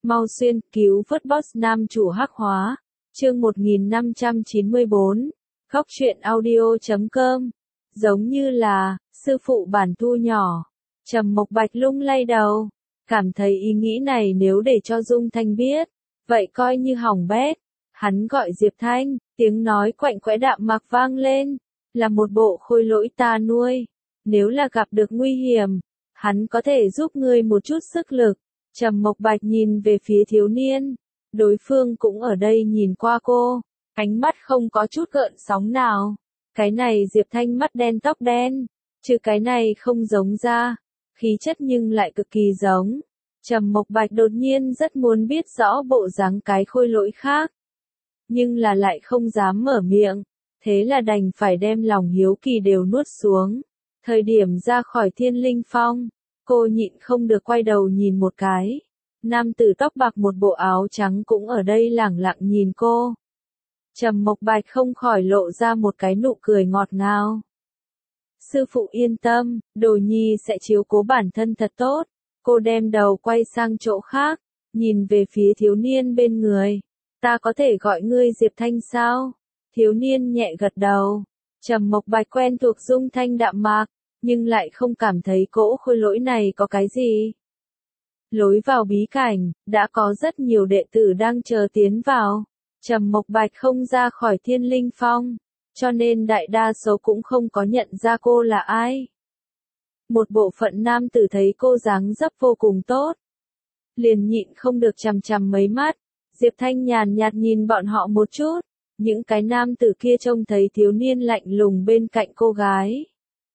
Mau xuyên, cứu vớt boss nam chủ hắc hóa. Chương 1594. Góc truyện audio.com. Giống như là sư phụ bản thu nhỏ. Trầm Mộc Bạch lung lay đầu, cảm thấy ý nghĩ này nếu để cho Dung Thanh biết, vậy coi như hỏng bét. Hắn gọi Diệp Thanh, tiếng nói quạnh quẽ đạm mạc vang lên, là một bộ khôi lỗi ta nuôi. Nếu là gặp được nguy hiểm, hắn có thể giúp ngươi một chút sức lực. Trầm Mộc Bạch nhìn về phía thiếu niên, đối phương cũng ở đây nhìn qua cô, ánh mắt không có chút gợn sóng nào. Cái này Diệp Thanh mắt đen tóc đen, trừ cái này không giống ra, khí chất nhưng lại cực kỳ giống. Trầm Mộc Bạch đột nhiên rất muốn biết rõ bộ dáng cái khôi lỗi khác, nhưng là lại không dám mở miệng, thế là đành phải đem lòng hiếu kỳ đều nuốt xuống. Thời điểm ra khỏi Thiên Linh Phong, cô nhịn không được quay đầu nhìn một cái. Nam tử tóc bạc một bộ áo trắng cũng ở đây lẳng lặng nhìn cô. Trầm Mộc Bạch không khỏi lộ ra một cái nụ cười ngọt ngào. Sư phụ yên tâm, đồ nhi sẽ chiếu cố bản thân thật tốt. Cô đem đầu quay sang chỗ khác, nhìn về phía thiếu niên bên người. Ta có thể gọi ngươi Diệp Thanh sao? Thiếu niên nhẹ gật đầu. Trầm Mộc Bạch quen thuộc Dung Thanh đạm mạc, nhưng lại không cảm thấy cỗ khôi lỗi này có cái gì. Lối vào bí cảnh, đã có rất nhiều đệ tử đang chờ tiến vào. Trầm Mộc Bạch không ra khỏi Thiên Linh Phong, cho nên đại đa số cũng không có nhận ra cô là ai. Một bộ phận nam tử thấy cô dáng dấp vô cùng tốt, liền nhịn không được chằm chằm mấy mắt. Diệp Thanh nhàn nhạt nhìn bọn họ một chút, những cái nam tử kia trông thấy thiếu niên lạnh lùng bên cạnh cô gái,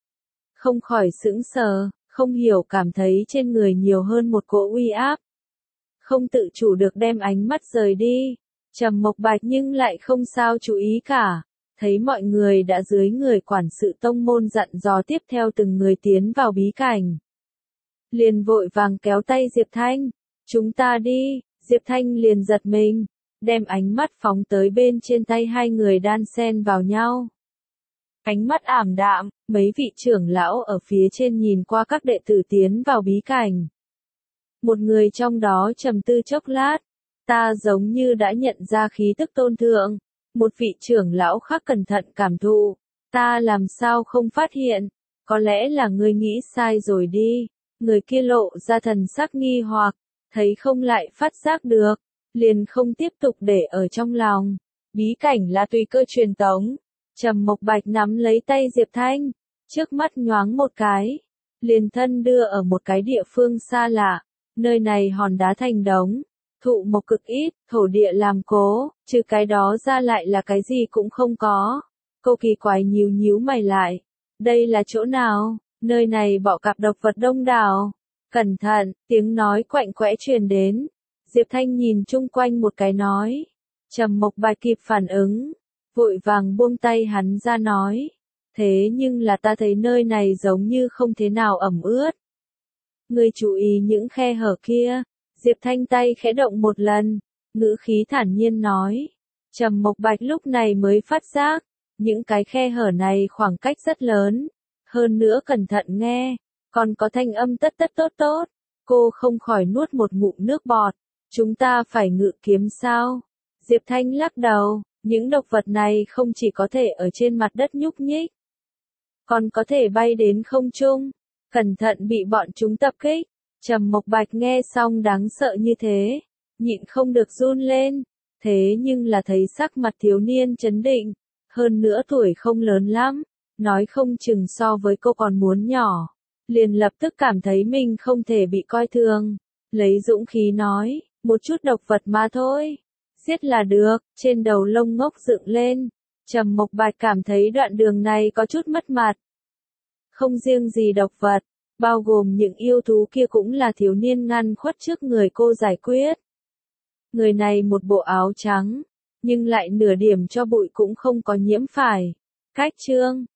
không khỏi sững sờ, không hiểu cảm thấy trên người nhiều hơn một cỗ uy áp. Không tự chủ được đem ánh mắt rời đi. Trầm Mộc Bạch nhưng lại không sao chú ý cả. Thấy mọi người đã dưới người quản sự tông môn dặn dò tiếp theo từng người tiến vào bí cảnh, liền vội vàng kéo tay Diệp Thanh. Chúng ta đi. Diệp Thanh liền giật mình, đem ánh mắt phóng tới bên trên tay hai người đan xen vào nhau. Ánh mắt ảm đạm, mấy vị trưởng lão ở phía trên nhìn qua các đệ tử tiến vào bí cảnh. Một người trong đó trầm tư chốc lát, ta giống như đã nhận ra khí tức tôn thượng. Một vị trưởng lão khác cẩn thận cảm thụ, ta làm sao không phát hiện, có lẽ là ngươi nghĩ sai rồi đi. Người kia lộ ra thần sắc nghi hoặc, thấy không lại phát giác được, liền không tiếp tục để ở trong lòng. Bí cảnh là tùy cơ truyền tống. Trầm Mộc Bạch nắm lấy tay Diệp Thanh, trước mắt nhoáng một cái, liền thân đưa ở một cái địa phương xa lạ. Nơi này hòn đá thành đống, thụ mộc cực ít, thổ địa làm cố, trừ cái đó ra lại là cái gì cũng không có. Cô kỳ quái nhíu nhíu mày lại. Đây là chỗ nào? Nơi này bọ cạp độc vật đông đảo. Cẩn thận, tiếng nói quạnh quẽ truyền đến. Diệp Thanh nhìn chung quanh một cái nói. Trầm Mộc Bạch kịp phản ứng, vội vàng buông tay hắn ra nói. Thế nhưng là ta thấy nơi này giống như không thế nào ẩm ướt. Ngươi chú ý những khe hở kia. Diệp Thanh tay khẽ động một lần, ngữ khí thản nhiên nói. Trầm Mộc Bạch lúc này mới phát giác, những cái khe hở này khoảng cách rất lớn. Hơn nữa cẩn thận nghe, còn có thanh âm tất tất tốt tốt. Cô không khỏi nuốt một ngụm nước bọt. Chúng ta phải ngự kiếm sao? Diệp Thanh lắc đầu, những độc vật này không chỉ có thể ở trên mặt đất nhúc nhích, còn có thể bay đến không trung, cẩn thận bị bọn chúng tập kích. Trầm Mộc Bạch nghe xong đáng sợ như thế, nhịn không được run lên. Thế nhưng là thấy sắc mặt thiếu niên trấn định, hơn nữa tuổi không lớn lắm, nói không chừng so với cô còn muốn nhỏ, liền lập tức cảm thấy mình không thể bị coi thường. Lấy dũng khí nói, một chút độc vật mà thôi, giết là được. Trên đầu lông ngốc dựng lên. Trầm Mộc Bạch cảm thấy đoạn đường này có chút mất mặt. Không riêng gì độc vật, bao gồm những yêu thú kia cũng là thiếu niên ngăn khuất trước người cô giải quyết. Người này một bộ áo trắng, nhưng lại nửa điểm cho bụi cũng không có nhiễm phải. Cách chương